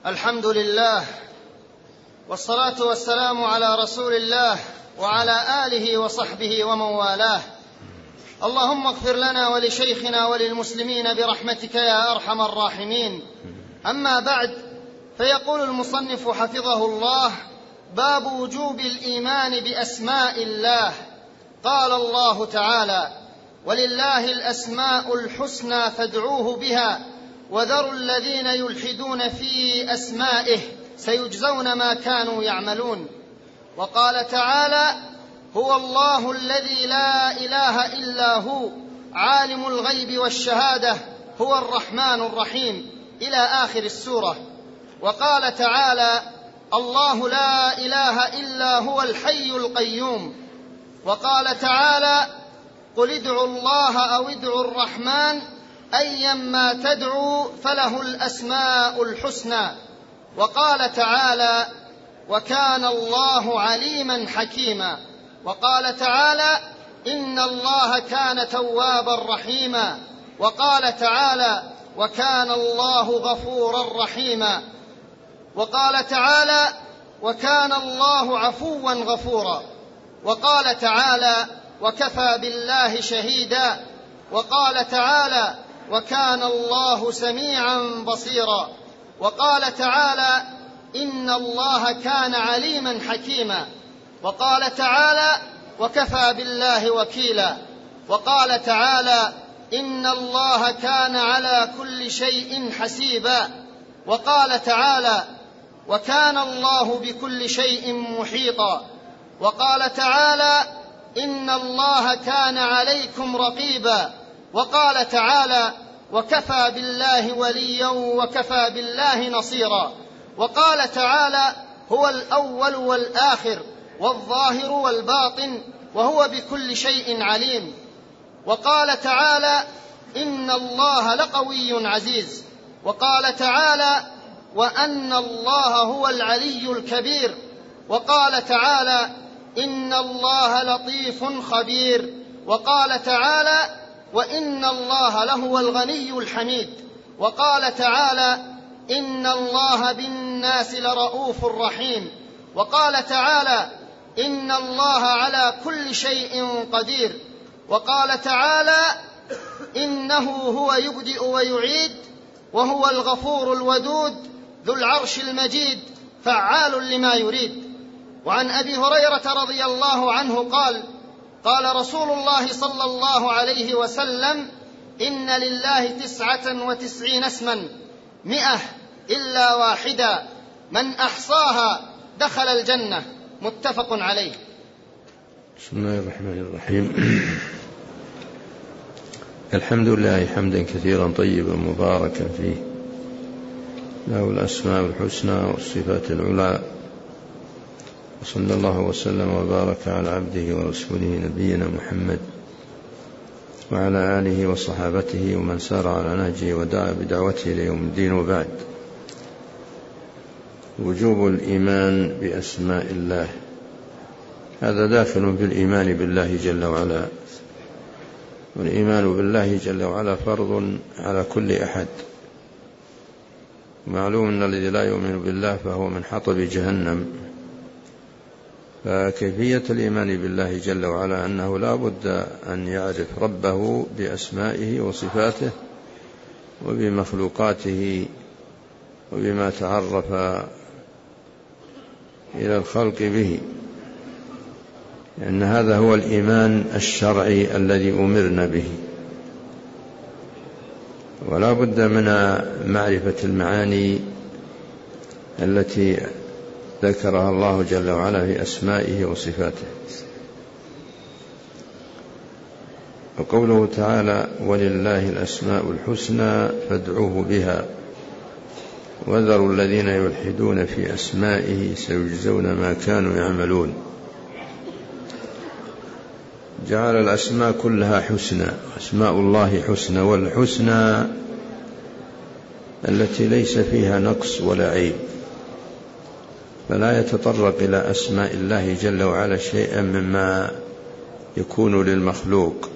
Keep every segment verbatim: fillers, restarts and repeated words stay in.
الحمد لله، والصلاة والسلام على رسول الله وعلى آله وصحبه ومن والاه. اللهم اغفر لنا ولشيخنا وللمسلمين برحمتك يا أرحم الراحمين. أما بعد، فيقول المصنف حفظه الله: باب وجوب الإيمان بأسماء الله. قال الله تعالى: ولله الأسماء الحسنى فادعوه بها وذروا الذين يلحدون في أسمائه سيجزون ما كانوا يعملون. وقال تعالى: هو الله الذي لا إله إلا هو عالم الغيب والشهادة هو الرحمن الرحيم، إلى آخر السورة. وقال تعالى: الله لا إله إلا هو الحي القيوم. وقال تعالى: قل ادعوا الله أو ادعوا الرحمن أيما تدعوا فله الأسماء الحسنى. وقال تعالى: وكان الله عليما حكيما. وقال تعالى: إن الله كان توابا رحيما. وقال تعالى: وكان الله غفورا رحيما. وقال تعالى: وكان الله عفوا غفورا. وقال تعالى: وكفى بالله شهيدا. وقال تعالى: وكان الله سميعا بصيرا. وقال تعالى: إن الله كان عليما حكيما. وقال تعالى: وكفى بالله وكيلا. وقال تعالى: إن الله كان على كل شيء حسيبا. وقال تعالى: وكان الله بكل شيء محيطا. وقال تعالى: إن الله كان عليكم رقيبا. وقال تعالى: وكفى بالله وليا وكفى بالله نصيرا. وقال تعالى: هو الأول والآخر والظاهر والباطن وهو بكل شيء عليم. وقال تعالى: إن الله لقوي عزيز. وقال تعالى: وأن الله هو العلي الكبير. وقال تعالى: إن الله لطيف خبير. وقال تعالى: وإن الله لهو الغني الحميد. وقال تعالى: إن الله بالناس لرؤوف رحيم. وقال تعالى: إن الله على كل شيء قدير. وقال تعالى: إنه هو يبدئ ويعيد وهو الغفور الودود ذو العرش المجيد فعال لما يريد. وعن أبي هريرة رضي الله عنه قال: قال رسول الله صلى الله عليه وسلم: إن لله تسعة وتسعين اسما مئة إلا واحدا من أحصاها دخل الجنة. متفق عليه. بسم الله الرحمن الرحيم. الحمد لله حمدا كثيرا طيبا مباركا فيه، له الأسماء الحسنى والصفات العلى. وصلى الله وسلم وبارك على عبده ورسوله نبينا محمد وعلى آله وصحابته ومن سار على نهجه ودعا بدعوته إلى يوم الدين. وبعد، وجوب الإيمان بأسماء الله، هذا داخل بالإيمان بالله جل وعلا، والإيمان بالله جل وعلا فرض على كل أحد. معلوم أن الذي لا يؤمن بالله فهو من حطب جهنم. فكيفية الإيمان بالله جل وعلا أنه لا بد أن يعرف ربه بأسمائه وصفاته وبمخلوقاته وبما تعرف إلى الخلق به، لأن هذا هو الإيمان الشرعي الذي أمرنا به. ولا بد من معرفة المعاني التي ذكرها الله جل وعلا في أسمائه وصفاته. وقوله تعالى: ولله الأسماء الحسنى فادعوه بها وذروا الذين يلحدون في أسمائه سيجزون ما كانوا يعملون. جعل الأسماء كلها حسنى، أسماء الله حسنى، والحسنى التي ليس فيها نقص ولا عيب، فلا يتطرق إلى أسماء الله جل وعلا شيئا مما يكون للمخلوق.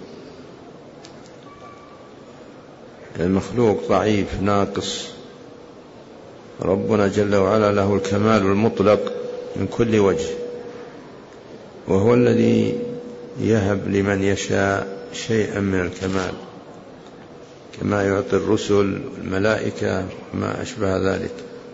المخلوق ضعيف ناقص، ربنا جل وعلا له الكمال المطلق من كل وجه، وهو الذي يهب لمن يشاء شيئا من الكمال، كما يعطي الرسل والملائكة وما أشبه ذلك.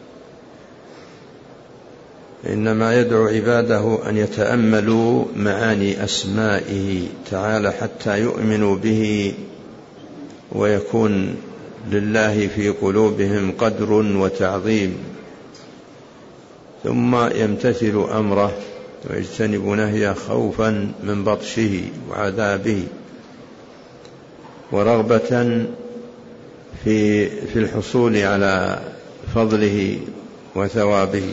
إنما يدعو عباده أن يتأملوا معاني أسمائه تعالى حتى يؤمنوا به، ويكون لله في قلوبهم قدر وتعظيم، ثم يمتثل أمره ويجتنب نهيه خوفا من بطشه وعذابه، ورغبة في في الحصول على فضله وثوابه.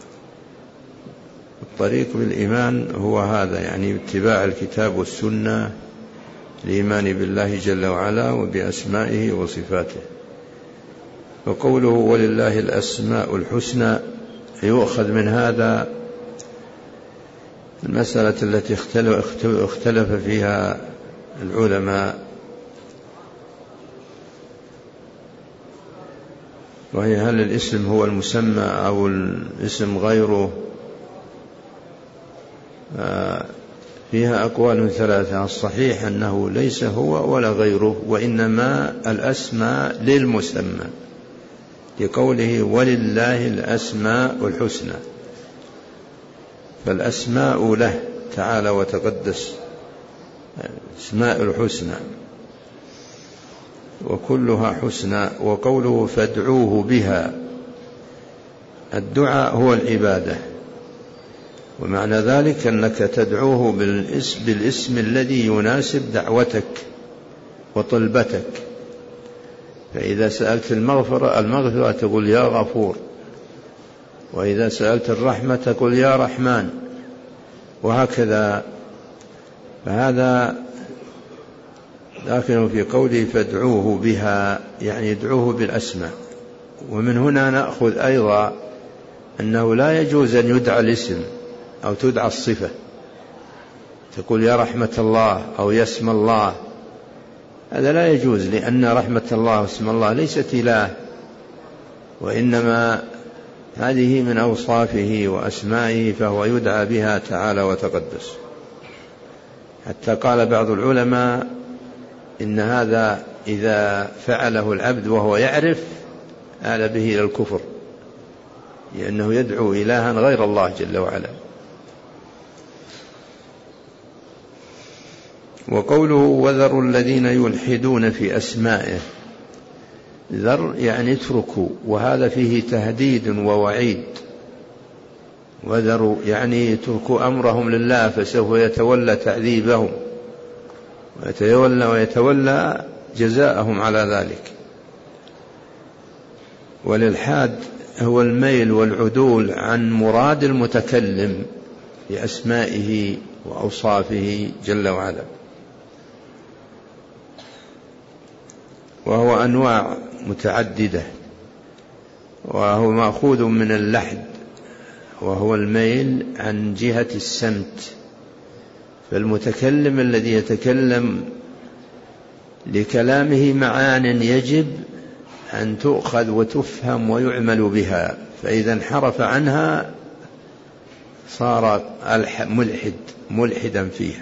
الطريق بالإيمان هو هذا، يعني اتباع الكتاب والسنة، الإيمان بالله جل وعلا وبأسمائه وصفاته. وقوله ولله الأسماء الحسنى يؤخذ من هذا المسألة التي اختلف فيها العلماء، وهي هل الاسم هو المسمى أو الاسم غيره. فيها أقوال ثلاثة. الصحيح أنه ليس هو ولا غيره، وإنما الأسماء للمسمى، لقوله ولله الأسماء الحسنى، فالأسماء له تعالى وتقدس، أسماء الحسنى وكلها حسنى. وقوله فادعوه بها، الدعاء هو العبادة، ومعنى ذلك أنك تدعوه بالاسم, بالاسم الذي يناسب دعوتك وطلبتك. فإذا سألت المغفرة المغفرة تقول يا غفور، وإذا سألت الرحمة تقول يا رحمن، وهكذا. فهذا داخل في قوله فادعوه بها، يعني ادعوه بالأسماء. ومن هنا نأخذ أيضا أنه لا يجوز أن يدعى الاسم أو تدعى الصفة، تقول يا رحمة الله أو يا اسم الله، هذا لا يجوز، لأن رحمة الله واسم الله ليست إله، وإنما هذه من أوصافه وأسمائه، فهو يدعى بها تعالى وتقدس. حتى قال بعض العلماء إن هذا إذا فعله العبد وهو يعرف آل به إلى الكفر، لأنه يدعو إلها غير الله جل وعلا. وقوله وذروا الذين يلحدون في أسمائه، ذر يعني اتركوا، وهذا فيه تهديد ووعيد. وذروا يعني اتركوا أمرهم لله، فسوف يتولى تعذيبهم ويتولى ويتولى جزاءهم على ذلك. والإلحاد هو الميل والعدول عن مراد المتكلم بأسمائه وأوصافه جل وعلا. وهو أنواع متعددة، وهو مأخوذ من اللحد، وهو الميل عن جهة السمت. فالمتكلم الذي يتكلم لكلامه معان يجب أن تؤخذ وتفهم ويعمل بها، فإذا انحرف عنها صار ملحد ملحدا فيها.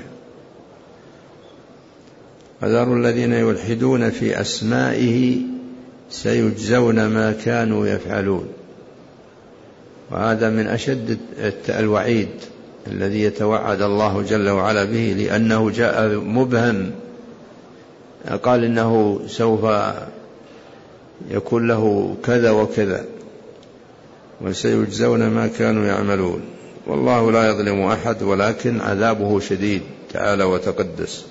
وذروا الذين يلحدون في أسمائه سيجزون ما كانوا يفعلون. وهذا من أشد الوعيد الذي يتوعد الله جل وعلا به، لأنه جاء مبهم، قال إنه سوف يكون له كذا وكذا، وسيجزون ما كانوا يعملون. والله لا يظلم أحد، ولكن عذابه شديد تعالى وتقدس.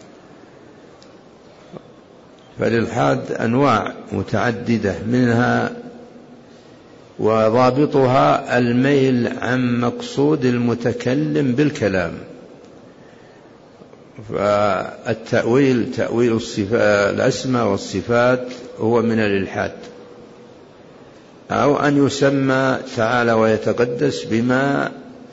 فالإلحاد أنواع متعددة، منها وضابطها الميل عن مقصود المتكلم بالكلام. فالتأويل تأويل الأسماء والصفات هو من الإلحاد، أو أن يسمى تعالى ويتقدس بما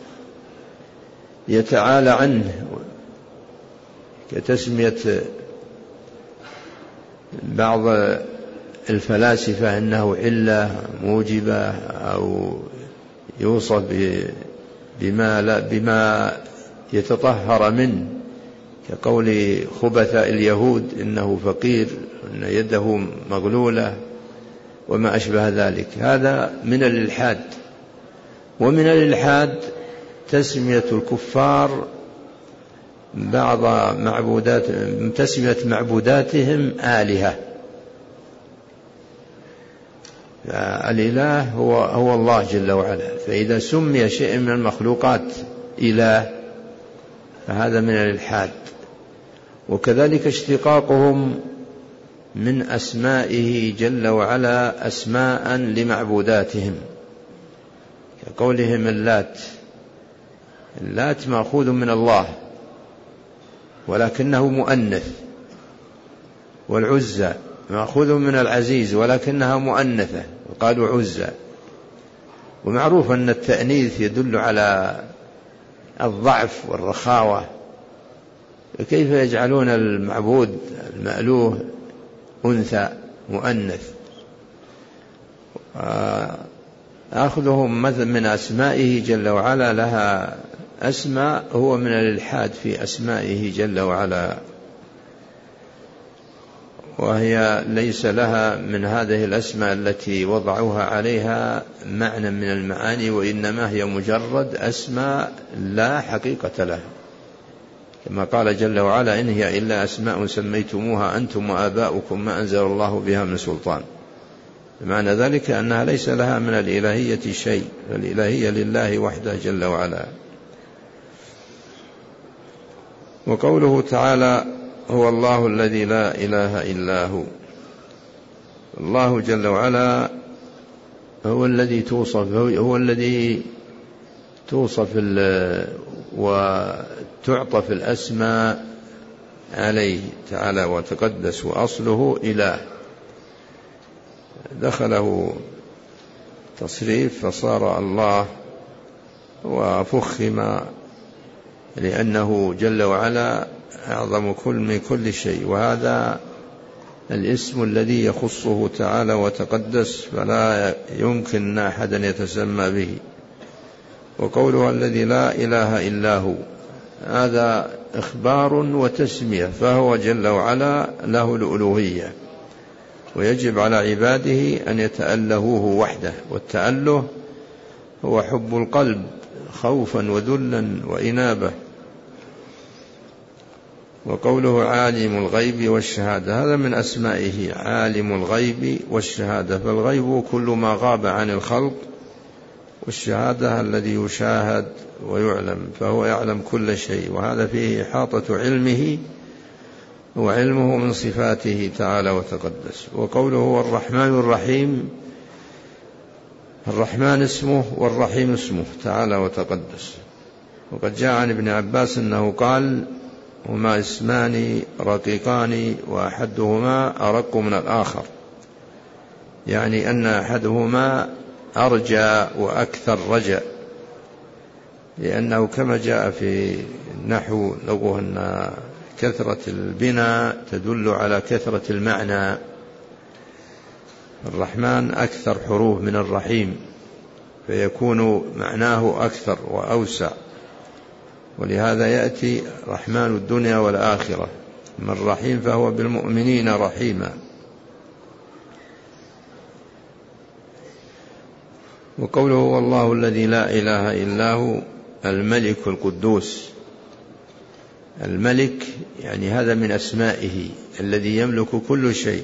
يتعالى عنه، كتسمية بعض الفلاسفة أنه علة موجبة أو يوصف بما, لا بما يتطهر منه، كقول خبثاء اليهود إنه فقير، إن يده مغلولة وما أشبه ذلك. هذا من الإلحاد. ومن الإلحاد تسمية الكفار بعض معبودات تسمية معبوداتهم آلهة. الإله هو, هو الله جل وعلا، فإذا سمي شيء من المخلوقات إله فهذا من الإلحاد. وكذلك اشتقاقهم من أسمائه جل وعلا أسماء لمعبوداتهم، كقولهم اللات. اللات مأخوذ من الله ولكنه مؤنث، والعزى مأخوذ من العزيز ولكنها مؤنثة وقالوا عزى. ومعروف أن التأنيث يدل على الضعف والرخاوة، كيف يجعلون المعبود المألوه أنثى مؤنث؟ أخذهم مثل من أسمائه جل وعلا لها أسماء هو من الإلحاد في أسمائه جل وعلا، وهي ليس لها من هذه الأسماء التي وضعوها عليها معنى من المعاني، وإنما هي مجرد أسماء لا حقيقة لها، كما قال جل وعلا: إن هي إلا أسماء سميتموها أنتم وآباؤكم ما أنزل الله بها من سلطان. بمعنى ذلك أنها ليس لها من الإلهية شيء، الإلهية لله وحده جل وعلا. وقوله تعالى: هو الله الذي لا إله إلا هو. الله جل وعلا هو الذي توصف هو الذي توصف وتعطف الأسماء عليه تعالى وتقدس، وأصله إله، دخله تصريف فصار الله وفخم، لأنه جل وعلا أعظم كل من كل شيء، وهذا الاسم الذي يخصه تعالى وتقدس، فلا يمكن أحدا يتسمى به. وقوله الذي لا إله إلا هو، هذا إخبار وتسمية، فهو جل وعلا له الألوهية، ويجب على عباده أن يتألهوه وحده. والتأله هو حب القلب خوفا وذلا وإنابة. وقوله عالم الغيب والشهادة، هذا من أسمائه، عالم الغيب والشهادة، فالغيب كل ما غاب عن الخلق، والشهادة الذي يشاهد ويعلم، فهو يعلم كل شيء، وهذا فيه إحاطة علمه وعلمه من صفاته تعالى وتقدس. وقوله هو الرحمن الرحيم، الرحمن اسمه والرحيم اسمه تعالى وتقدس. وقد جاء عن ابن عباس أنه قال: هما اسمان رقيقان وأحدهما أرق من الآخر، يعني أن أحدهما أرجى وأكثر رجاء، لأنه كما جاء في النحو لو أن كثرة البناء تدل على كثرة المعنى. الرحمن أكثر حروف من الرحيم، فيكون معناه أكثر وأوسع، ولهذا يأتي رحمن الدنيا والآخرة. أما الرحيم فهو بالمؤمنين رحيما. وقوله والله الذي لا إله إلا هو الملك القدوس. الملك يعني هذا من أسمائه، الذي يملك كل شيء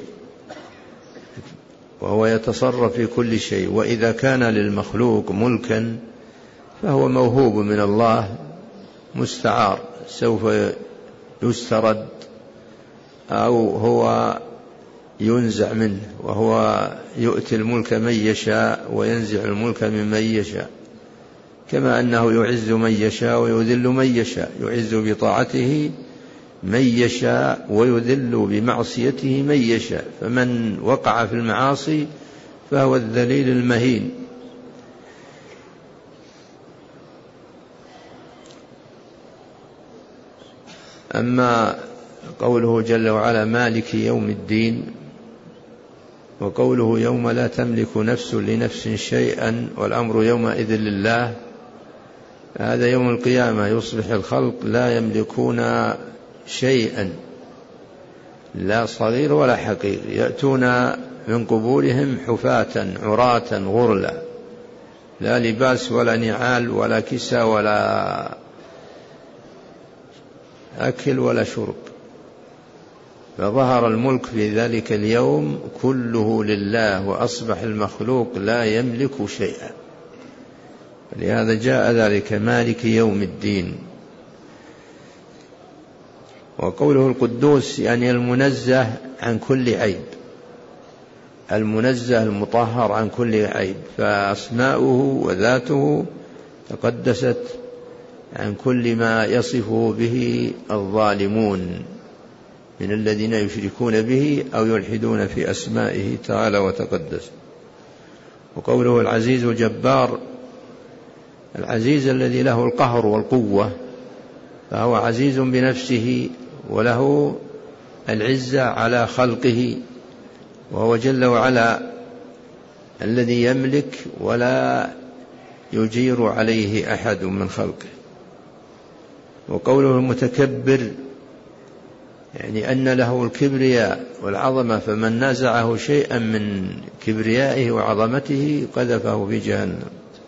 وهو يتصرف في كل شيء. وإذا كان للمخلوق ملكا فهو موهوب من الله مستعار، سوف يسترد أو هو ينزع منه، وهو يؤتي الملك من يشاء وينزع الملك ممن يشاء، كما أنه يعز من يشاء ويذل من يشاء، يعز بطاعته من يشاء ويذل بمعصيته من يشاء. فمن وقع في المعاصي فهو الذليل المهين. أما قوله جل وعلا مالك يوم الدين، وقوله يوم لا تملك نفس لنفس شيئا والأمر يومئذ لله، هذا يوم القيامة يصبح الخلق لا يملكون شيئا، لا صغير ولا حقير، يأتون من قبورهم حفاة عراة غرلا، لا لباس ولا نعال ولا كسى ولا أكل ولا شرب. فظهر الملك في ذلك اليوم كله لله، وأصبح المخلوق لا يملك شيئا، لهذا جاء ذلك مالك يوم الدين. وقوله القدوس يعني المنزه عن كل عيب، المنزه المطهر عن كل عيب، فأسماؤه وذاته تقدست عن كل ما يصفه به الظالمون من الذين يشركون به أو يلحدون في أسمائه تعالى وتقدس. وقوله العزيز الجبار، العزيز الذي له القهر والقوة، فهو عزيز بنفسه وله العزة على خلقه، وهو جل وعلا الذي يملك ولا يجير عليه أحد من خلقه. وقوله المتكبر يعني أن له الكبرياء والعظمة، فمن نازعه شيئا من كبريائه وعظمته قذفه في جهنم.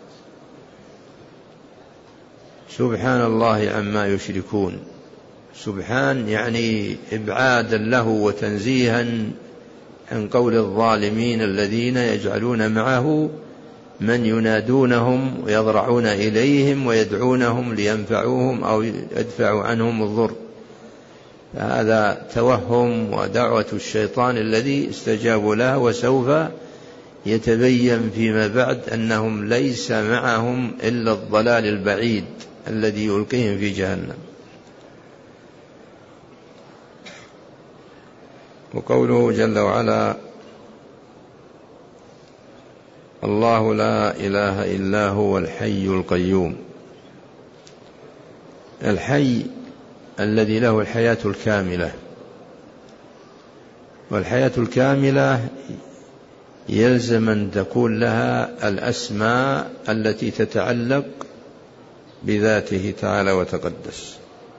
سبحان الله عما يشركون، سبحان يعني إبعادا له وتنزيها عن قول الظالمين الذين يجعلون معه من ينادونهم ويضرعون إليهم ويدعونهم لينفعوهم أو يدفعوا عنهم الضر. فهذا توهم ودعوة الشيطان الذي استجابوا له، وسوف يتبين فيما بعد أنهم ليس معهم إلا الضلال البعيد الذي يلقيهم في جهنم. وقوله جل وعلا الله لا إله إلا هو الحي القيوم، الحي الذي له الحياة الكاملة، والحياة الكاملة يلزم أن تكون لها الأسماء التي تتعلق بذاته تعالى وتقدس.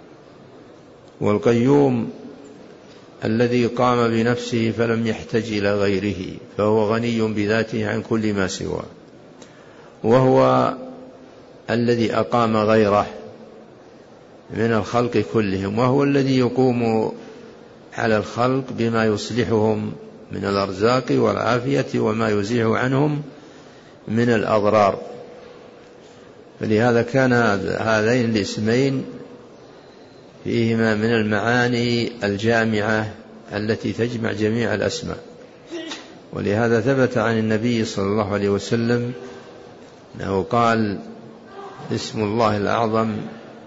والقيوم الذي قام بنفسه فلم يحتج إلى غيره، فهو غني بذاته عن كل ما سواه. وهو الذي أقام غيره من الخلق كلهم، وهو الذي يقوم على الخلق بما يصلحهم من الأرزاق والعافية وما يزيح عنهم من الأضرار. فلهذا كان هذين الاسمين فيهما من المعاني الجامعة التي تجمع جميع الأسماء. ولهذا ثبت عن النبي صلى الله عليه وسلم أنه قال اسم الله الأعظم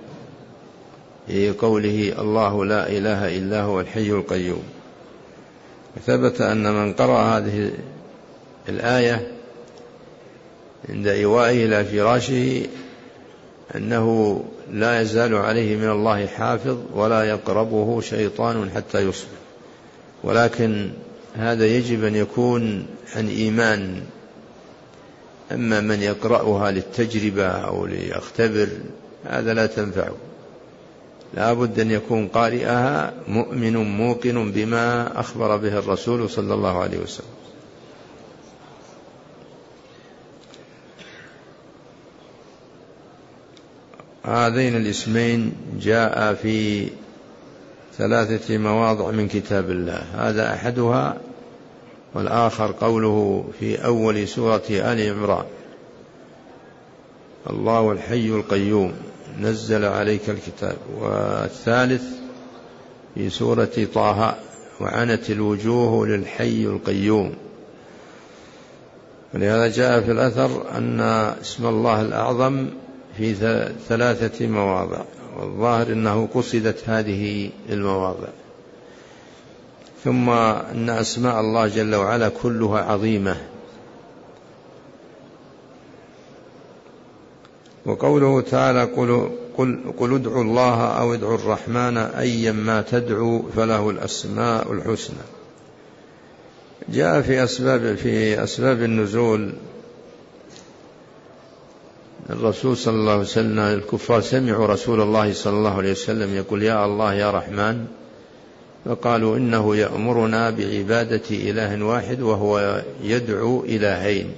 في قوله الله لا إله إلا هو الحي القيوم. ثبت أن من قرأ هذه الآية عند إيوائه إلى فراشه أنه لا يزال عليه من الله حافظ ولا يقربه شيطان حتى يصبح. ولكن هذا يجب أن يكون عن إيمان، أما من يقرأها للتجربة أو ليختبر هذا لا تنفعه، لا بد أن يكون قارئها مؤمن موقن بما أخبر به الرسول صلى الله عليه وسلم. هذين الاسمين جاء في ثلاثة مواضع من كتاب الله، هذا أحدها، والآخر قوله في أول سورة آل عمران الله الحي القيوم نزل عليك الكتاب، والثالث في سورة طه وعنت الوجوه للحي القيوم. ولهذا جاء في الأثر أن اسم الله الأعظم في ثلاثة مواضع، والظاهر أنه قصدت هذه المواضع. ثم أن أسماء الله جل وعلا كلها عظيمة. وقوله تعالى قل, قل, قل ادعوا الله أو ادعوا الرحمن أيا ما تدعوا فله الأسماء الحسنى، جاء في أسباب في أسباب النزول الرسول صلى الله عليه وسلم، الكفار سمعوا رسول الله صلى الله عليه وسلم يقول يا الله يا رحمن، فقالوا إنه يأمرنا بعبادة إله واحد وهو يدعو إلهين،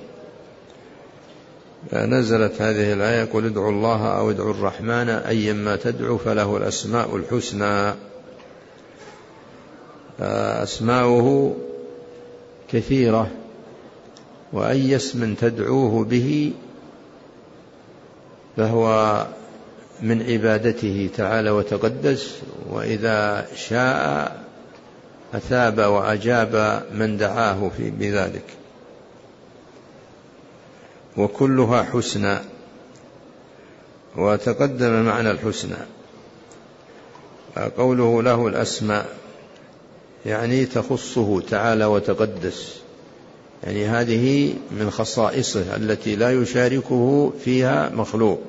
فنزلت هذه الآية قل ادعوا الله أو ادعوا الرحمن أيما تدعو فله الأسماء الحسنى. أسماؤه كثيرة، وأي اسم تدعوه به فهو من عبادته تعالى وتقدس، وإذا شاء أثاب وأجاب من دعاه في بذلك، وكلها حسنى. وتقدم معنى الحسنى، قوله له الأسماء يعني تخصه تعالى وتقدس، يعني هذه من خصائصه التي لا يشاركه فيها مخلوق.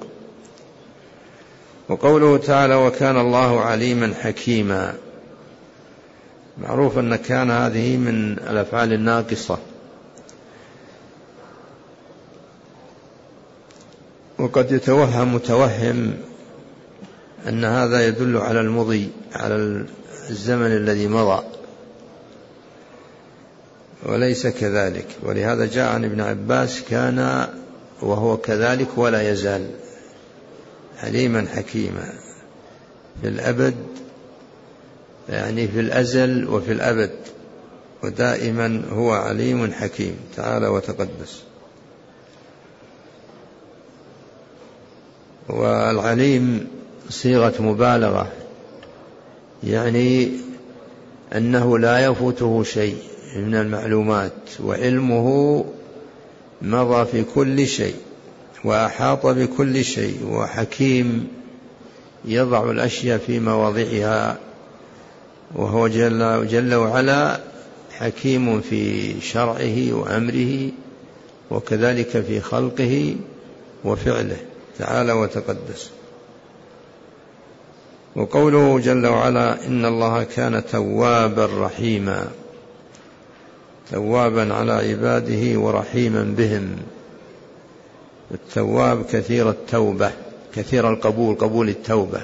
وقوله تعالى وكان الله عليما حكيما، معروف أن كان هذه من الأفعال الناقصة، وقد يتوهم متوهم أن هذا يدل على المضي، على الزمن الذي مضى، وليس كذلك. ولهذا جاء عن ابن عباس كان وهو كذلك ولا يزال عليما حكيما في الأبد، يعني في الأزل وفي الأبد، ودائما هو عليم حكيم تعالى وتقدس. والعليم صيغة مبالغة، يعني أنه لا يفوته شيء من المعلومات، وعلمه مضى في كل شيء وأحاط بكل شيء، وحكيم يضع الأشياء في مواضعها، وهو جل, جل وعلا حكيم في شرعه وأمره، وكذلك في خلقه وفعله تعالى وتقدس. وقوله جل وعلا إن الله كان توابا رحيما، توابا على عباده ورحيما بهم. التواب كثير التوبة، كثير القبول، قبول التوبة،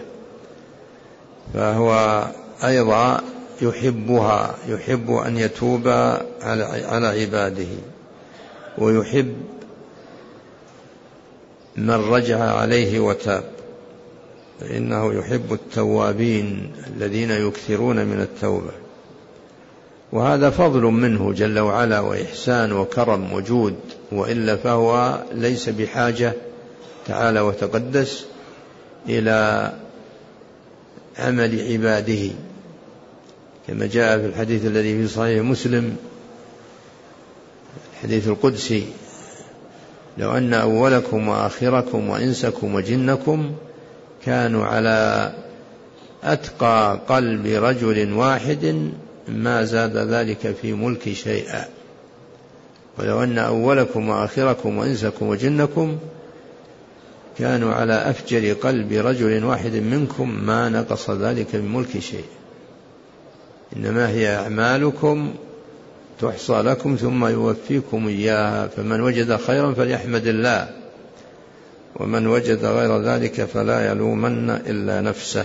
فهو أيضا يحبها، يحب أن يتوب على عباده، ويحب من رجع عليه وتاب، فإنه يحب التوابين الذين يكثرون من التوبة. وهذا فضل منه جل وعلا وإحسان وكرم وجود، وإلا فهو ليس بحاجة تعالى وتقدس إلى عمل عباده، كما جاء في الحديث الذي في صحيح مسلم، الحديث القدسي: لو أن أولكم وآخركم وإنسكم وجنكم كانوا على أتقى قلب رجل واحد ما زاد ذلك في ملك شيئا، ولو أن أولكم وآخركم وإنسكم وجنكم كانوا على أفجر قلب رجل واحد منكم ما نقص ذلك من ملك شيء، إنما هي أعمالكم تحصى لكم ثم يوفيكم إياها، فمن وجد خيرا فليحمد الله، ومن وجد غير ذلك فلا يلومن إلا نفسه،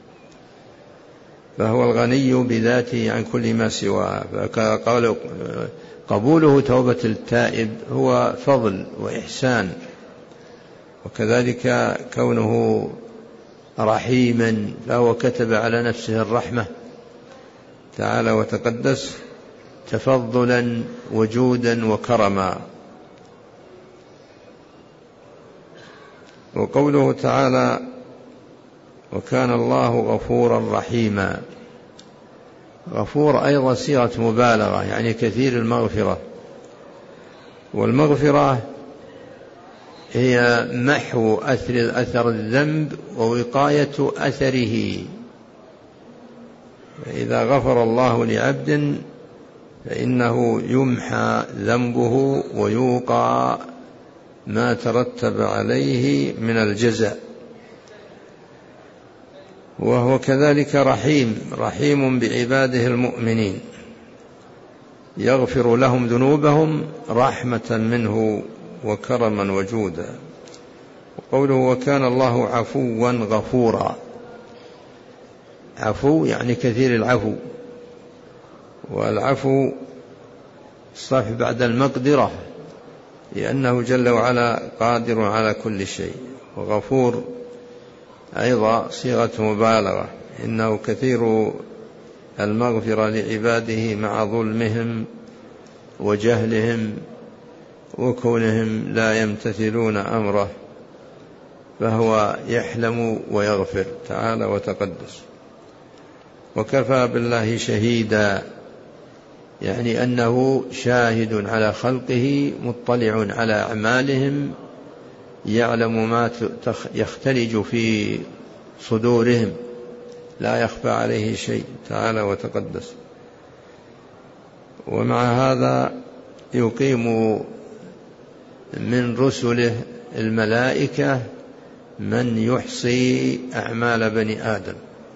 فهو الغني بذاته عن كل ما سواه. فقال قبوله توبة التائب هو فضل وإحسان، وكذلك كونه رحيما فهو كتب على نفسه الرحمة تعالى وتقدس تفضلا وجودا وكرما. وقوله تعالى وكان الله غفورا رحيما، غفور أيضا صيغة مبالغة، يعني كثير المغفرة، والمغفرة هي محو أثر, أثر الذنب ووقاية أثره. فإذا غفر الله لعبد فإنه يمحى ذنبه ويوقى ما ترتب عليه من الجزاء. وهو كذلك رحيم، رحيم بعباده المؤمنين، يغفر لهم ذنوبهم رحمة منه وكرما وجودا. وقوله وكان الله عفوا غفورا، عفو يعني كثير العفو، والعفو الصفح بعد المقدرة، لأنه جل وعلا قادر على كل شيء. وغفور أيضا صيغة مبالغة، إنه كثير المغفرة لعباده مع ظلمهم وجهلهم وكونهم لا يمتثلون أمره، فهو يحلم ويغفر تعالى وتقدس. وكفى بالله شهيدا، يعني أنه شاهد على خلقه مطلع على أعمالهم، يعلم ما يختلج في صدورهم، لا يخفى عليه شيء تعالى وتقدس. ومع هذا يقيم من رسله الملائكة من يحصي أعمال بني آدم.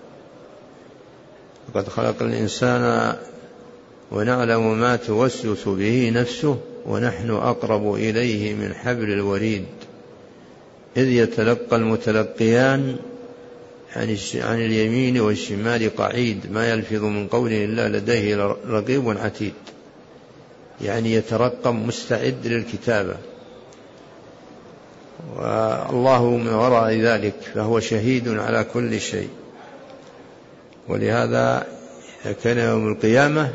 وقد خلق الإنسان ونعلم ما توسوس به نفسه ونحن أقرب إليه من حبل الوريد إذ يتلقى المتلقيان عن اليمين والشمال قعيد ما يلفظ من قول إلا لديه رقيب عتيد، يعني يترقم مستعد للكتابة، والله من وراء ذلك، فهو شهيد على كل شيء. ولهذا كان يوم القيامة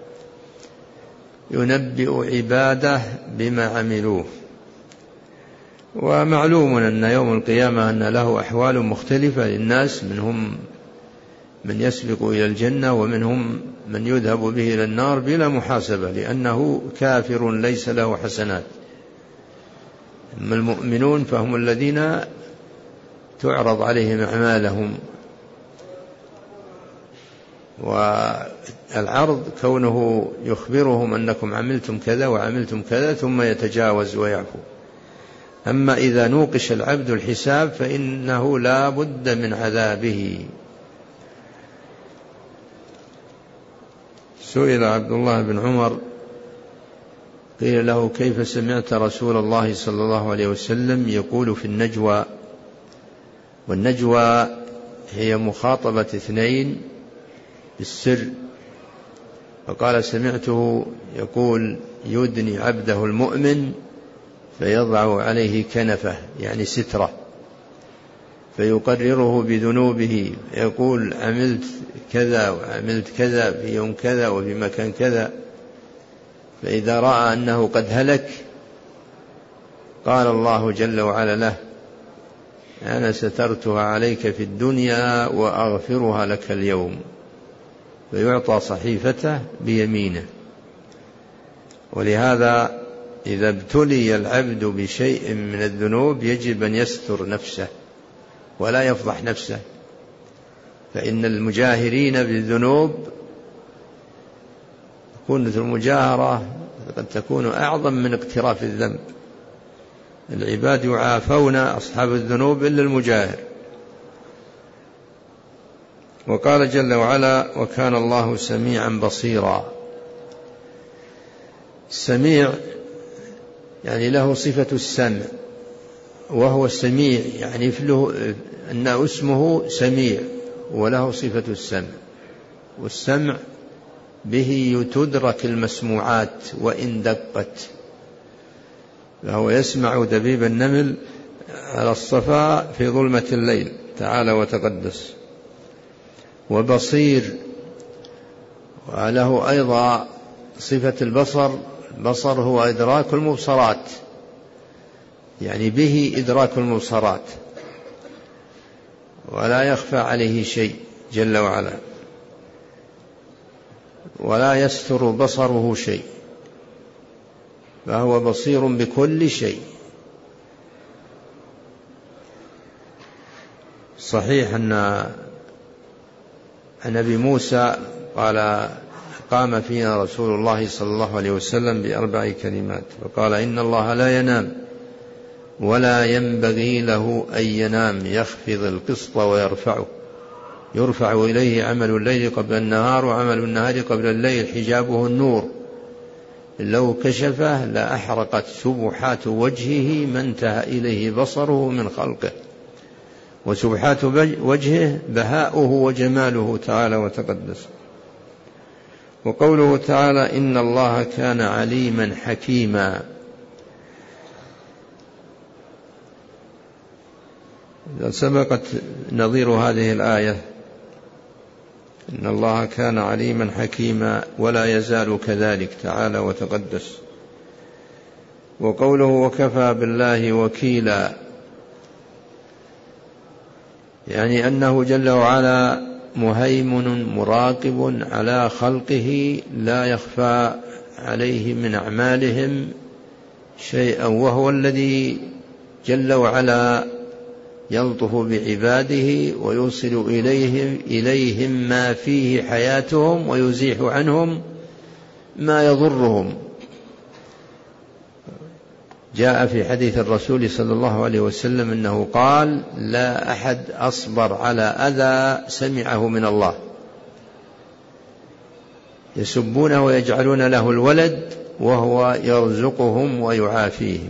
ينبئ عباده بما عملوه. ومعلوم أن يوم القيامة أن له أحوال مختلفة للناس، منهم من يسبق إلى الجنة ومنهم من يذهب به إلى النار بلا محاسبة، لأنه كافر ليس له حسنات. أما المؤمنون فهم الذين تعرض عليهم أعمالهم، والعرض كونه يخبرهم أنكم عملتم كذا وعملتم كذا ثم يتجاوز ويعفو. أما إذا نوقش العبد الحساب فإنه لا بد من عذابه. سئل عبد الله بن عمر قيل له كيف سمعت رسول الله صلى الله عليه وسلم يقول في النجوى؟ والنجوى هي مخاطبة اثنين بالسر، فقال سمعته يقول يدني عبده المؤمن فيضع عليه كنفه يعني سترة فيقرره بذنوبه، يقول عملت كذا وعملت كذا في يوم كذا وفي مكان كذا، فإذا رأى أنه قد هلك قال الله جل وعلا له أنا سترتها عليك في الدنيا وأغفرها لك اليوم، فيعطى صحيفته بيمينه. ولهذا إذا ابتلي العبد بشيء من الذنوب يجب أن يستر نفسه ولا يفضح نفسه، فإن المجاهرين بالذنوب تكون المجاهرة قد تكون أعظم من اقتراف الذنب. العباد يعافون أصحاب الذنوب إلا المجاهر. وقال جل وعلا وكان الله سميعا بصيرا. السميع يعني له صفة السمع، وهو السميع يعني أن اسمه سميع وله صفة السمع، والسمع به تدرك المسموعات وإن دقت، فهو يسمع دبيب النمل على الصفا في ظلمة الليل تعالى وتقدس. وبصير وله أيضا صفة البصر، البصر هو إدراك المبصرات، يعني به إدراك المبصرات ولا يخفى عليه شيء جل وعلا، ولا يستر بصره شيء، فهو بصير بكل شيء. صحيح أن النبي موسى قال قام فينا رسول الله صلى الله عليه وسلم بأربع كلمات، فقال إن الله لا ينام ولا ينبغي له أن ينام، يخفض القسط ويرفعه، يرفع إليه عمل الليل قبل النهار وعمل النهار قبل الليل، حجابه النور لو كشفه لأحرقت سبحات وجهه ما انتهى إليه بصره من خلقه، وسبحات وجهه بهاؤه وجماله تعالى وتقدس. وقوله تعالى إن الله كان عليما حكيما، سبقت نظير هذه الآية إن الله كان عليما حكيما ولا يزال كذلك تعالى وتقدس. وقوله وكفى بالله وكيلا، يعني أنه جل وعلا مهيمن مراقب على خلقه لا يخفى عليه من أعمالهم شيئا، وهو الذي جل وعلا يلطف بعباده ويوصل إليهم, إليهم ما فيه حياتهم ويزيح عنهم ما يضرهم. جاء في حديث الرسول صلى الله عليه وسلم أنه قال لا أحد أصبر على أذى سمعه من الله، يسبونه ويجعلون له الولد وهو يرزقهم ويعافيهم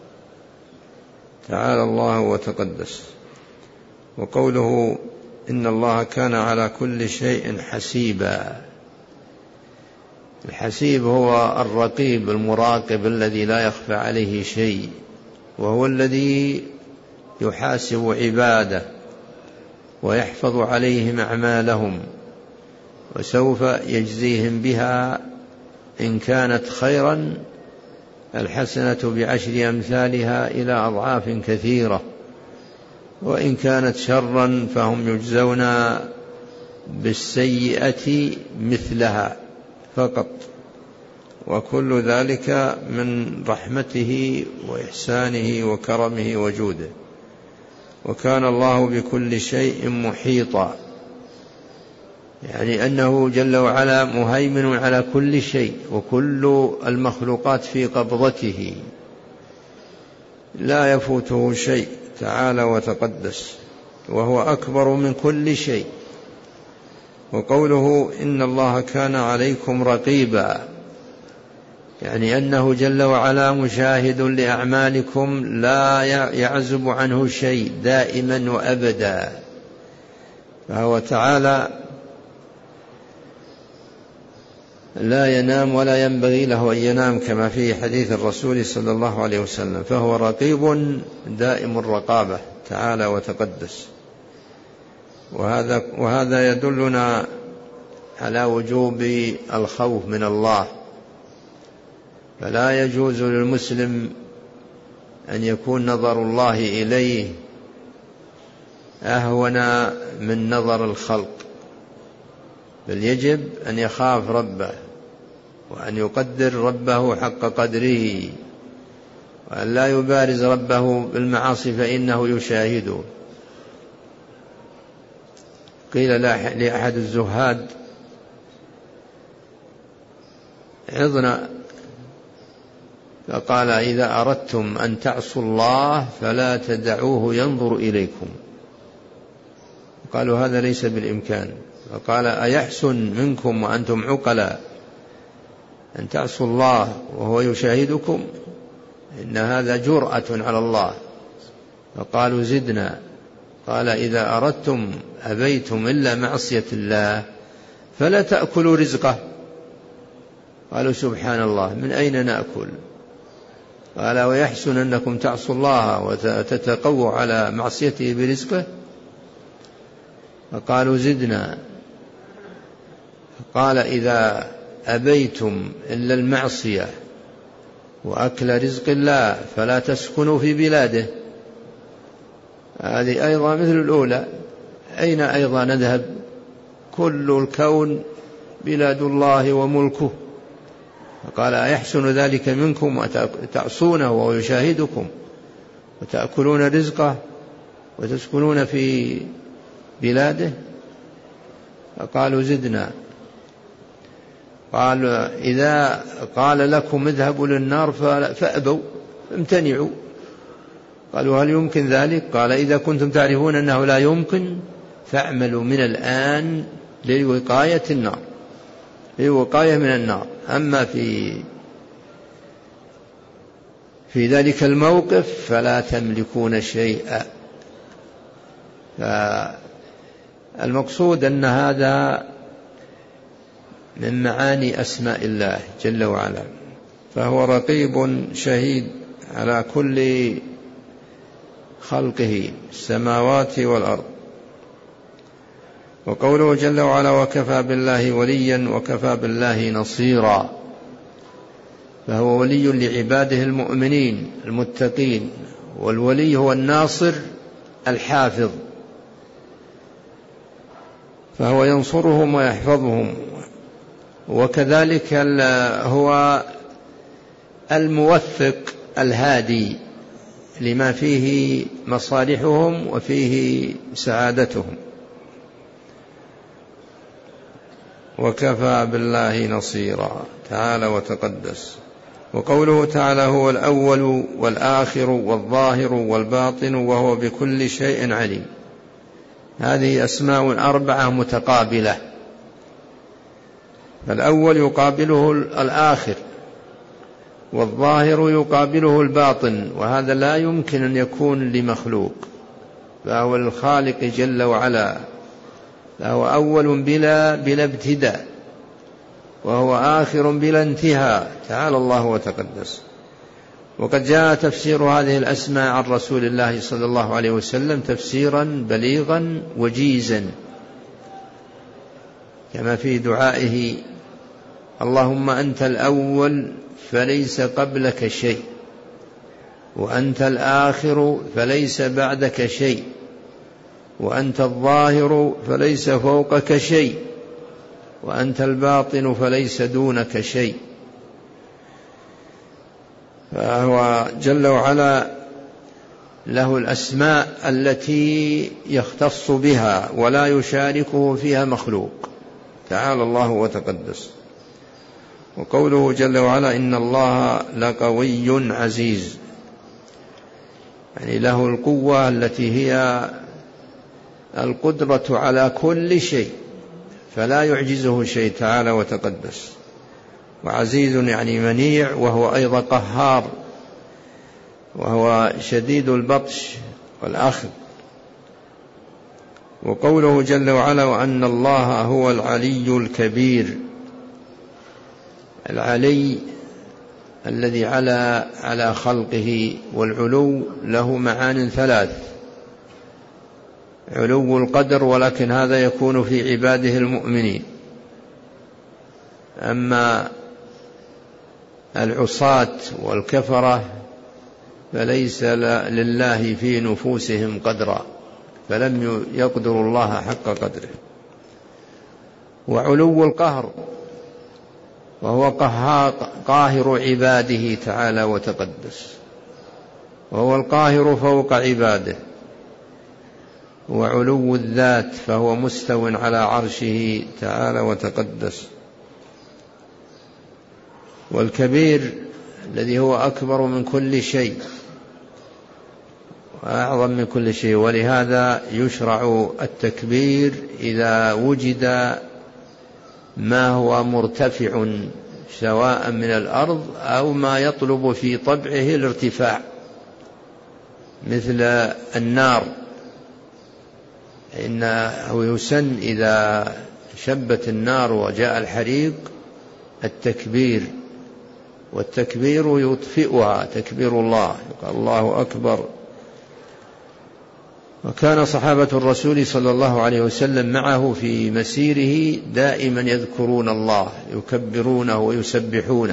تعالى الله وتقدس. وقوله إن الله كان على كل شيء حسيبا، الحسيب هو الرقيب المراقب الذي لا يخفى عليه شيء، وهو الذي يحاسب عباده ويحفظ عليهم أعمالهم، وسوف يجزيهم بها إن كانت خيرا الحسنة بعشر أمثالها إلى أضعاف كثيرة، وإن كانت شرا فهم يجزون بالسيئة مثلها فقط، وكل ذلك من رحمته وإحسانه وكرمه وجوده. وكان الله بكل شيء محيطا، يعني أنه جل وعلا مهيمن على كل شيء، وكل المخلوقات في قبضته لا يفوته شيء تعالى وتقدس، وهو أكبر من كل شيء. وقوله إن الله كان عليكم رقيبا، يعني أنه جل وعلا مشاهد لأعمالكم لا يعزب عنه شيء دائما وأبدا، فهو تعالى لا ينام ولا ينبغي له أن ينام كما في حديث الرسول صلى الله عليه وسلم، فهو رقيب دائم الرقابة تعالى وتقدس. وهذا, وهذا يدلنا على وجوب الخوف من الله، فلا يجوز للمسلم أن يكون نظر الله إليه أهون من نظر الخلق، بل يجب أن يخاف ربه وأن يقدر ربه حق قدره، وأن لا يبارز ربه بالمعاصي فإنه يشاهده. قيل لأحد الزهاد عظنا، فقال إذا أردتم أن تعصوا الله فلا تدعوه ينظر إليكم. قالوا هذا ليس بالإمكان، فقال أيحسن منكم وأنتم عقلاء أن تعصوا الله وهو يشاهدكم؟ إن هذا جرأة على الله. فقالوا زدنا، قال إذا أردتم أبيتم إلا معصية الله فلا تأكلوا رزقه. قالوا سبحان الله، من أين نأكل؟ قال ويحسن أنكم تعصوا الله وتتقووا على معصيته برزقه. فقالوا زدنا، قال إذا أبيتم إلا المعصية وأكل رزق الله فلا تسكنوا في بلاده. هذه أيضا مثل الأولى، أين أيضا نذهب؟ كل الكون بلاد الله وملكه. فقال أيحسن ذلك منكم وتعصونه وهو يشاهدكم وتأكلون رزقه وتسكنون في بلاده؟ فقالوا زدنا. قال إذا قال لكم اذهبوا للنار فأبوا امتنعوا. قالوا هل يمكن ذلك؟ قال إذا كنتم تعرفون أنه لا يمكن فاعملوا من الآن للوقاية النار، للوقاية من النار. أما في في ذلك الموقف فلا تملكون شيئا. فالمقصود أن هذا من معاني أسماء الله جل وعلا، فهو رقيب شهيد على كل خلقه السماوات والأرض. وقوله جل وعلا وكفى بالله وليا وكفى بالله نصيرا، فهو ولي لعباده المؤمنين المتقين، والولي هو الناصر الحافظ، فهو ينصرهم ويحفظهم، وكذلك هو الموفق الهادي لما فيه مصالحهم وفيه سعادتهم. وكفى بالله نصيرا تعالى وتقدس. وقوله تعالى هو الأول والآخر والظاهر والباطن وهو بكل شيء عليم، هذه أسماء أربعة متقابلة، فالأول يقابله الآخر، والظاهر يقابله الباطن، وهذا لا يمكن أن يكون لمخلوق، فهو الخالق جل وعلا، فهو أول بلا, بلا ابتداء، وهو آخر بلا انتهاء تعالى الله وتقدس. وقد جاء تفسير هذه الأسماء عن رسول الله صلى الله عليه وسلم تفسيرا بليغا وجيزا، كما في دعائه اللهم أنت الأول فليس قبلك شيء، وأنت الآخر فليس بعدك شيء، وأنت الظاهر فليس فوقك شيء، وأنت الباطن فليس دونك شيء. فهو جل وعلا له الأسماء التي يختص بها ولا يشاركه فيها مخلوق تعالى الله وتقدس. وقوله جل وعلا إن الله لقوي عزيز، يعني له القوة التي هي القدرة على كل شيء، فلا يعجزه شيء تعالى وتقدس. وعزيز يعني منيع، وهو أيضا قهار، وهو شديد البطش والأخذ. وقوله جل وعلا وأن الله هو العلي الكبير، العلي الذي على على خلقه، والعلو له معان ثلاث: علو القدر، ولكن هذا يكون في عباده المؤمنين، أما العصاة والكفرة فليس لله في نفوسهم قدرا، فلم يقدروا الله حق قدره. وعلو القهر، وهو قاهر عباده تعالى وتقدس، وهو القاهر فوق عباده. وعلو الذات، فهو مستو على عرشه تعالى وتقدس. والكبير الذي هو أكبر من كل شيء وأعظم من كل شيء، ولهذا يشرع التكبير إذا وجد ما هو مرتفع سواء من الأرض أو ما يطلب في طبعه الارتفاع، مثل النار، إنه يسن إذا شبت النار وجاء الحريق التكبير، والتكبير يطفئها تكبير الله، يقال الله أكبر. وكان صحابة الرسول صلى الله عليه وسلم معه في مسيره دائما يذكرون الله، يكبرونه ويسبحونه،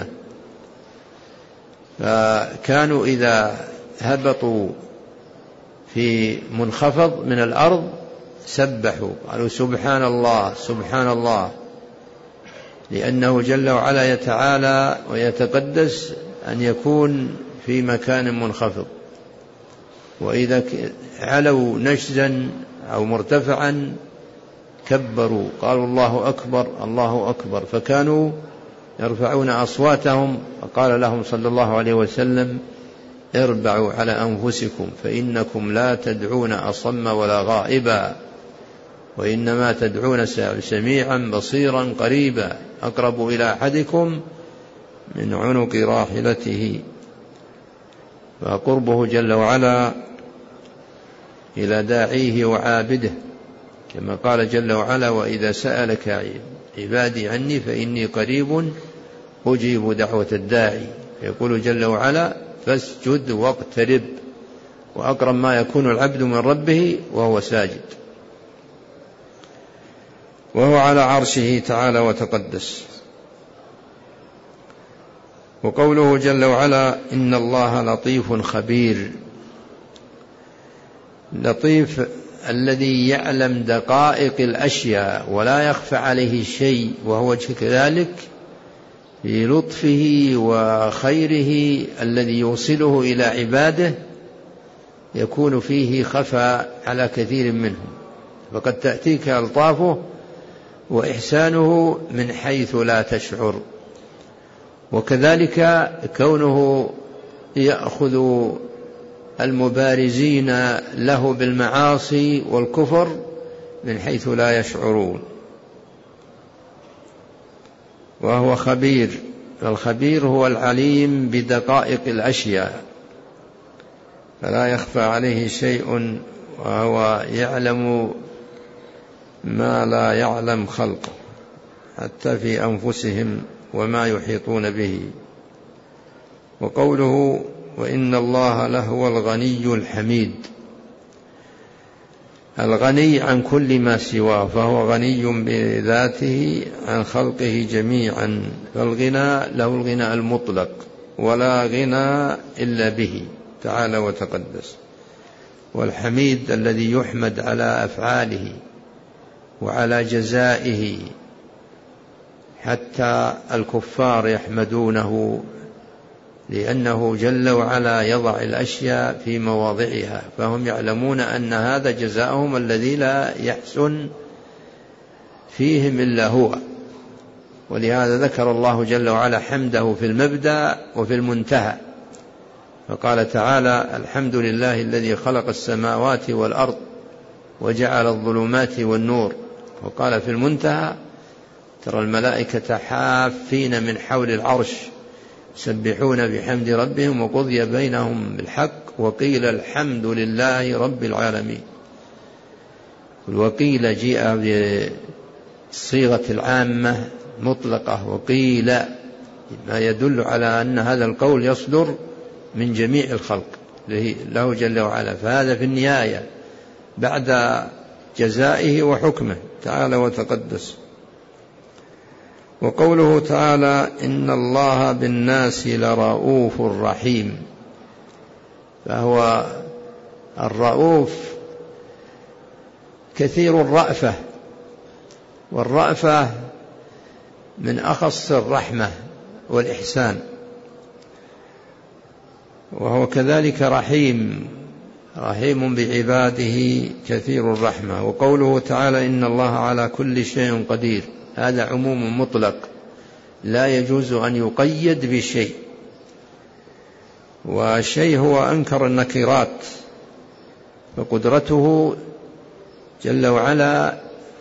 فكانوا إذا هبطوا في منخفض من الأرض سبحوا، قالوا سبحان الله سبحان الله، لأنه جل وعلا يتعالى ويتقدس أن يكون في مكان منخفض، وإذا علوا نشزا أو مرتفعا كبروا، قالوا الله أكبر الله أكبر، فكانوا يرفعون أصواتهم. فقال لهم صلى الله عليه وسلم اربعوا على أنفسكم فإنكم لا تدعون أصم ولا غائبا، وإنما تدعون سميعا بصيرا قريبا أقرب إلى أحدكم من عنق راحلته. فقربه جل وعلا إلى داعيه وعابده، كما قال جل وعلا: وإذا سألك عبادي عني فإني قريب أجيب دعوة الداعي. يقول جل وعلا: فاسجد واقترب، وأقرب ما يكون العبد من ربه وهو ساجد، وهو على عرشه تعالى وتقدس. وقوله جل وعلا: إن الله لطيف خبير. لطيف الذي يعلم دقائق الأشياء ولا يخفى عليه شيء، وهو كذلك في لطفه وخيره الذي يوصله إلى عباده يكون فيه خفى على كثير منهم، فقد تأتيك ألطافه وإحسانه من حيث لا تشعر. وكذلك كونه يأخذ المبارزين له بالمعاصي والكفر من حيث لا يشعرون، وهو خبير. الخبير هو العليم بدقائق الأشياء، فلا يخفى عليه شيء، وهو يعلم ما لا يعلم خلقه حتى في أنفسهم وما يحيطون به. وقوله: وإن الله لهو الغني الحميد. الغني عن كل ما سواه، فهو غني بذاته عن خلقه جميعا، فالغنى له الغنى المطلق، ولا غنى إلا به تعالى وتقدس. والحميد الذي يحمد على أفعاله وعلى جزائه، حتى الكفار يحمدونه لأنه جل وعلا يضع الأشياء في مواضعها، فهم يعلمون أن هذا جزاؤهم الذي لا يحسن فيهم إلا هو. ولهذا ذكر الله جل وعلا حمده في المبدأ وفي المنتهى، فقال تعالى: الحمد لله الذي خلق السماوات والأرض وجعل الظلمات والنور. وقال في المنتهى: ترى الملائكة حافين من حول العرش يسبحون بحمد ربهم وقضي بينهم بالحق وقيل الحمد لله رب العالمين. وقيل جاء بصيغة العامة مطلقة، وقيل ما يدل على أن هذا القول يصدر من جميع الخلق له جل وعلا، فهذا في النهاية بعد جزائه وحكمه تعالى وتقدس. وقوله تعالى: إن الله بالناس لرؤوف رحيم. فهو الرؤوف كثير الرأفة، والرأفة من أخص الرحمة والإحسان، وهو كذلك رحيم، رحيم بعباده كثير الرحمة. وقوله تعالى: إن الله على كل شيء قدير. هذا عموم مطلق لا يجوز أن يقيد بشيء، والشيء هو أنكر النكرات، فقدرته جل وعلا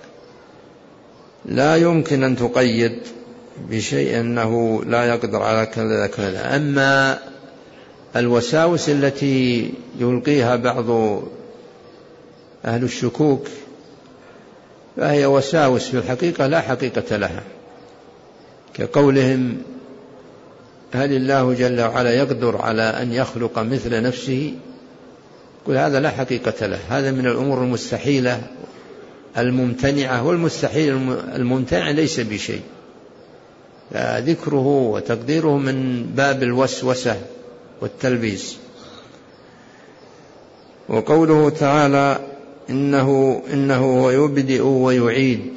لا يمكن أن تقيد بشيء أنه لا يقدر على كذا كذا. أما الوساوس التي يلقيها بعض أهل الشكوك فهي وساوس في الحقيقة لا حقيقة لها، كقولهم: هل الله جل وعلا يقدر على أن يخلق مثل نفسه؟ قل هذا لا حقيقة له، هذا من الأمور المستحيلة الممتنعة، والمستحيل الممتنع ليس بشيء، ذكره وتقديره من باب الوسوسة والتلبيس. وقوله تعالى: إنه, إنه هو يبدئ ويعيد.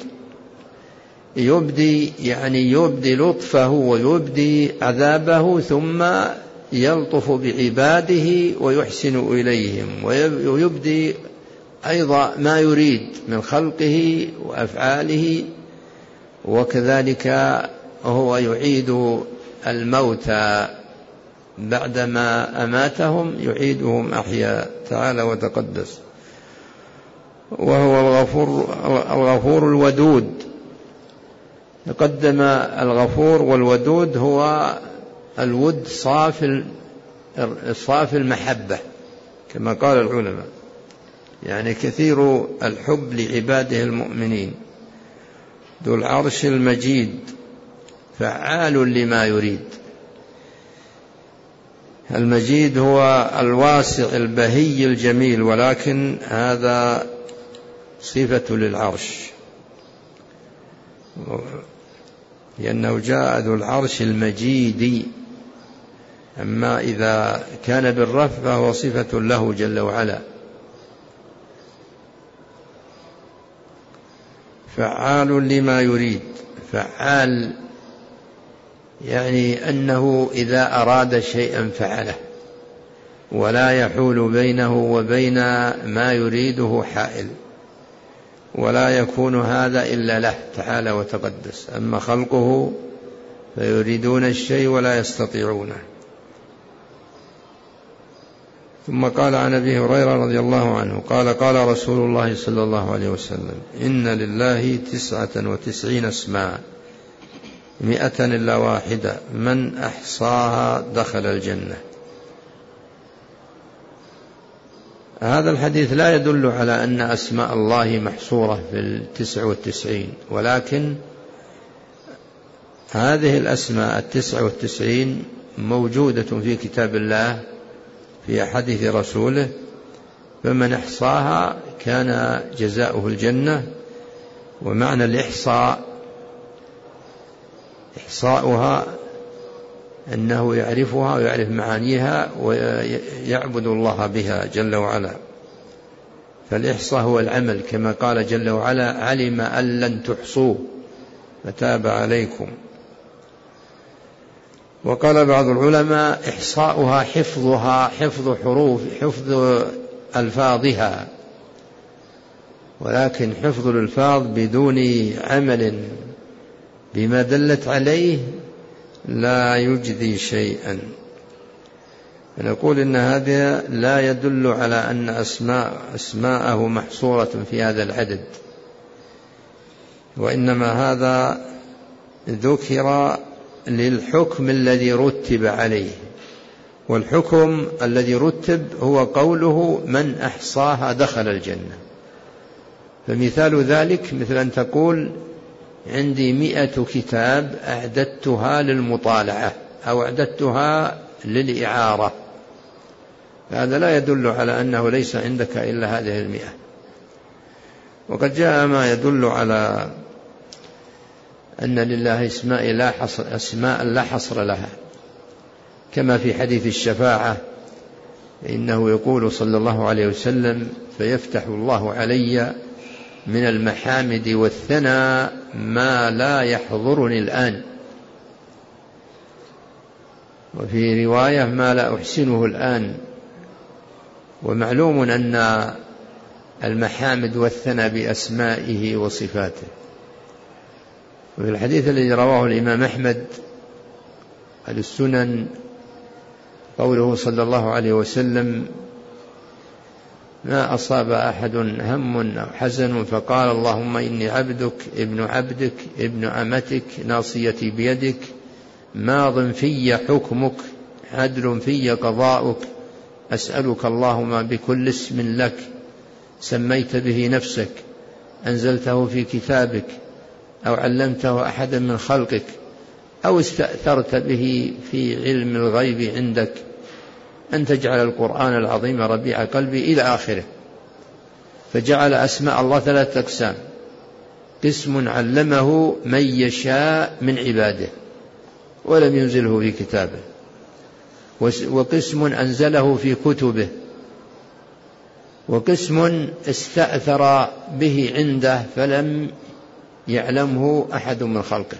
يبدي يعني يبدي لطفه ويبدي عذابه، ثم يلطف بعباده ويحسن إليهم، ويبدي أيضا ما يريد من خلقه وأفعاله. وكذلك هو يعيد الموتى بعدما أماتهم يعيدهم أحياء تعالى وتقدس. وهو الغفور, الغفور الودود. تقدم الغفور والودود هو الود صافي صافي المحبة كما قال العلماء، يعني كثير الحب لعباده المؤمنين. ذو العرش المجيد فعال لما يريد. المجيد هو الواسع البهي الجميل، ولكن هذا صفة للعرش، لأنه جاء ذو العرش المجيد. أما إذا كان بالرفع فهو صفة له جل وعلا. فعال لما يريد. فعال يعني أنه إذا أراد شيئا فعله، ولا يحول بينه وبين ما يريده حائل، ولا يكون هذا إلا له تعالى وتقدس. أما خلقه فيريدون الشيء ولا يستطيعونه. ثم قال عن أبي هريرة رضي الله عنه قال قال رسول الله صلى الله عليه وسلم: إن لله تسعة وتسعين اسما مئة إلا واحدة من أحصاها دخل الجنة. هذا الحديث لا يدل على أن أسماء الله محصورة في التسع والتسعين، ولكن هذه الأسماء التسع والتسعين موجودة في كتاب الله في حديث رسوله، فمن احصاها كان جزاؤه الجنة. ومعنى الإحصاء إحصاؤها أنه يعرفها ويعرف معانيها ويعبد الله بها جل وعلا. فالإحصاء هو العمل، كما قال جل وعلا: علم أن لن تحصوه فتاب عليكم. وقال بعض العلماء: إحصاؤها حفظها، حفظ حروف، حفظ ألفاظها، ولكن حفظ الألفاظ بدون عمل بما دلت عليه لا يجدي شيئا. فنقول إن هذا لا يدل على أن أسماء أسماءه محصورة في هذا العدد، وإنما هذا ذكر للحكم الذي رتب عليه. والحكم الذي رتب هو قوله: من أحصاها دخل الجنة. فمثال ذلك مثل أن تقول: عندي مئة كتاب أعددتها للمطالعة أو أعددتها للإعارة. هذا لا يدل على أنه ليس عندك إلا هذه المئة. وقد جاء ما يدل على أن لله أسماء لا حصر, أسماء لا حصر لها، كما في حديث الشفاعة، إنه يقول صلى الله عليه وسلم: فيفتح الله علي من المحامد والثناء ما لا يحضرني الآن، وفي رواية ما لا أحسنه الآن. ومعلوم أن المحامد والثناء بأسمائه وصفاته. وفي الحديث الذي رواه الإمام أحمد على السنن قوله صلى الله عليه وسلم: ما أصاب أحد هم أو حزن فقال: اللهم إني عبدك ابن عبدك ابن أمتك ناصيتي بيدك ماض في حكمك عدل في قضاؤك أسألك اللهم بكل اسم لك سميت به نفسك أنزلته في كتابك أو علمته أحدا من خلقك أو استأثرت به في علم الغيب عندك أن تجعل القرآن العظيم ربيع قلبي إلى آخره. فجعل أسماء الله ثلاثة أقسام: قسم علمه من يشاء من عباده ولم ينزله في كتابه، وقسم أنزله في كتبه، وقسم استأثر به عنده فلم يعلمه أحد من خلقه.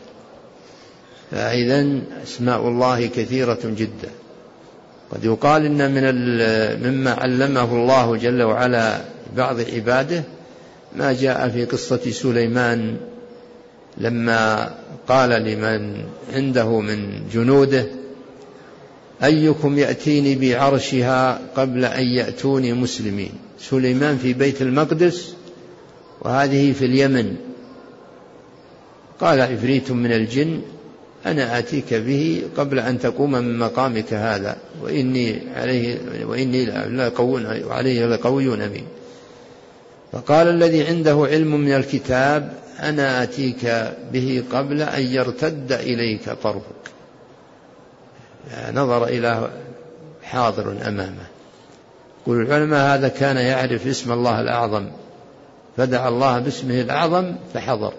فإذن أسماء الله كثيرة جدا. قد يقال إن من مما علمه الله جل وعلا بعض عباده ما جاء في قصة سليمان لما قال لمن عنده من جنوده: أيكم يأتيني بعرشها قبل أن يأتوني مسلمين. سليمان في بيت المقدس وهذه في اليمن. قال عفريت من الجن أنا آتيك به قبل أن تقوم من مقامك هذا، وإني عليه وإني لقوي وعليه لقوي أمين. فقال الذي عنده علم من الكتاب أنا آتيك به قبل أن يرتد إليك طرفك. نظر إلى حاضر أمامه. يقول العلماء هذا كان يعرف اسم الله الأعظم فدعا الله باسمه الأعظم فحضر.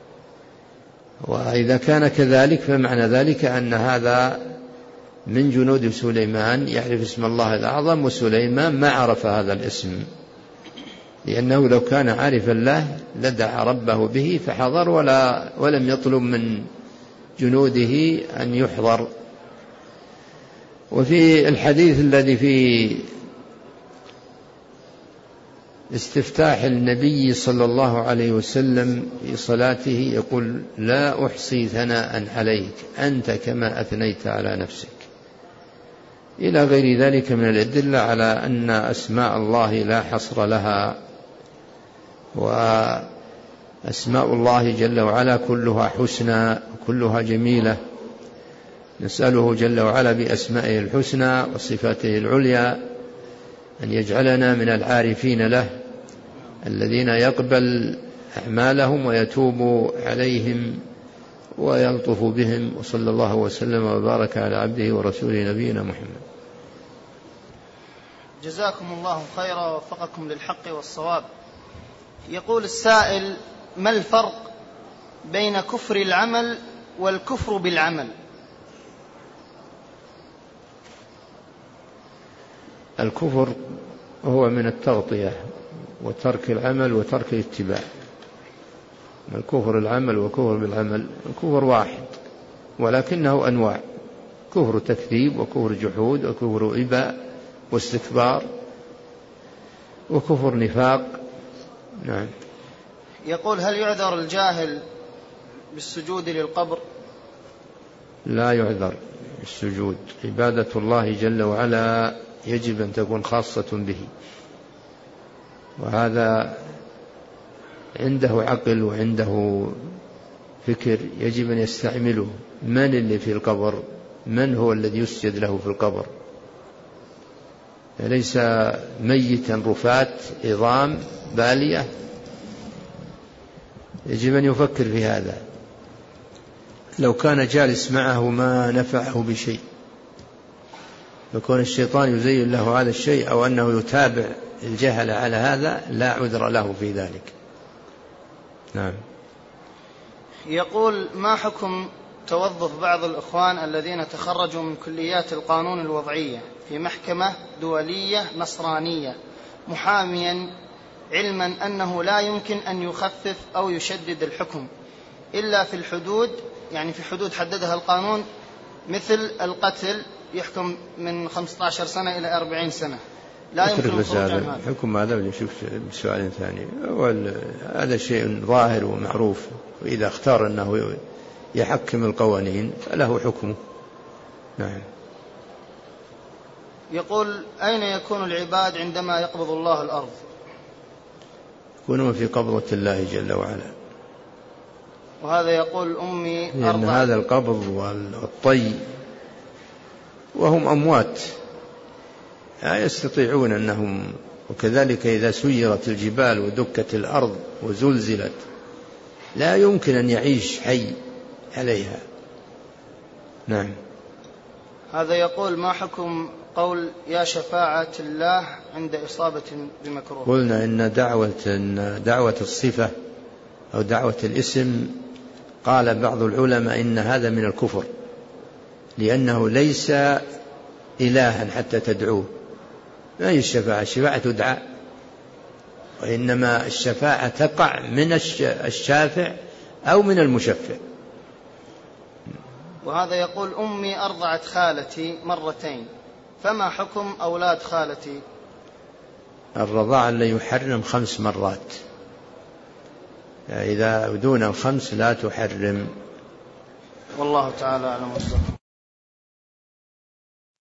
وإذا كان كذلك فمعنى ذلك أن هذا من جنود سليمان يعرف اسم الله الأعظم، وسليمان ما عرف هذا الاسم، لأنه لو كان عارفا له لدعا ربه به فحضر ولا ولم يطلب من جنوده أن يحضر. وفي الحديث الذي في استفتاح النبي صلى الله عليه وسلم في صلاته يقول لا أحصي ثناء عليك أنت كما أثنيت على نفسك، إلى غير ذلك من الأدلة على أن أسماء الله لا حصر لها، وأسماء الله جل وعلا كلها حسنى كلها جميلة. نسأله جل وعلا بأسمائه الحسنى وصفاته العليا أن يجعلنا من العارفين له الذين يقبل أعمالهم ويتوب عليهم ويلطف بهم. وصلى الله وسلم وبارك على عبده ورسوله نبينا محمد. جزاكم الله خيرا ووفقكم للحق والصواب. يقول السائل: ما الفرق بين كفر العمل والكفر بالعمل؟ الكفر هو من التغطية وترك العمل وترك الاتباع. الكفر العمل وكفر بالعمل الكفر واحد ولكنه أنواع: كفر تكذيب وكفر جحود وكفر إباء واستكبار وكفر نفاق. نعم. يقول: هل يعذر الجاهل بالسجود للقبر؟ لا يعذر بالسجود. عبادة الله جل وعلا يجب أن تكون خاصة به، وهذا عنده عقل وعنده فكر يجب أن يستعمله. من اللي في القبر؟ من هو الذي يسجد له في القبر؟ ليس ميتا رفات عظام بالية. يجب أن يفكر في هذا. لو كان جالس معه ما نفعه بشيء، يكون الشيطان يزين له هذا الشيء أو أنه يتابع الجهل على هذا، لا عذر له في ذلك. نعم. يقول: ما حكم توظف بعض الإخوان الذين تخرجوا من كليات القانون الوضعية في محكمة دولية نصرانية محاميا، علما أنه لا يمكن أن يخفف أو يشدد الحكم إلا في الحدود، يعني في حدود حددها القانون، مثل القتل يحكم من خمسة عشر سنة إلى أربعين سنة، لا يمكن الخروج عن هذا الحكم. هذا نشوف بسؤال ثاني. هذا شيء ظاهر ومعروف، وإذا اختار أنه يحكم القوانين فله حكمه. نعم. يقول: أين يكون العباد عندما يقبض الله الأرض؟ يكونون في قبضة الله جل وعلا. وهذا يقول أمي لأن هذا القبض والطي وهم أموات لا يستطيعون أنهم، وكذلك إذا سيرت الجبال ودكت الأرض وزلزلت لا يمكن أن يعيش حي عليها. نعم. هذا يقول: ما حكم قول يا شفاعة الله عند إصابة بمكروه؟ قلنا إن دعوة, إن دعوة الصفة أو دعوة الاسم قال بعض العلماء إن هذا من الكفر، لأنه ليس إلها حتى تدعوه. ما هي الشفاعة؟ الشفاعة تدعى، وإنما الشفاعة تقع من الشافع أو من المشفع. وهذا يقول: أمي أرضعت خالتي مرتين، فما حكم أولاد خالتي؟ الرضاعة اللي يحرم خمس مرات، إذا دون الخمس لا تحرم. والله تعالى أعلم.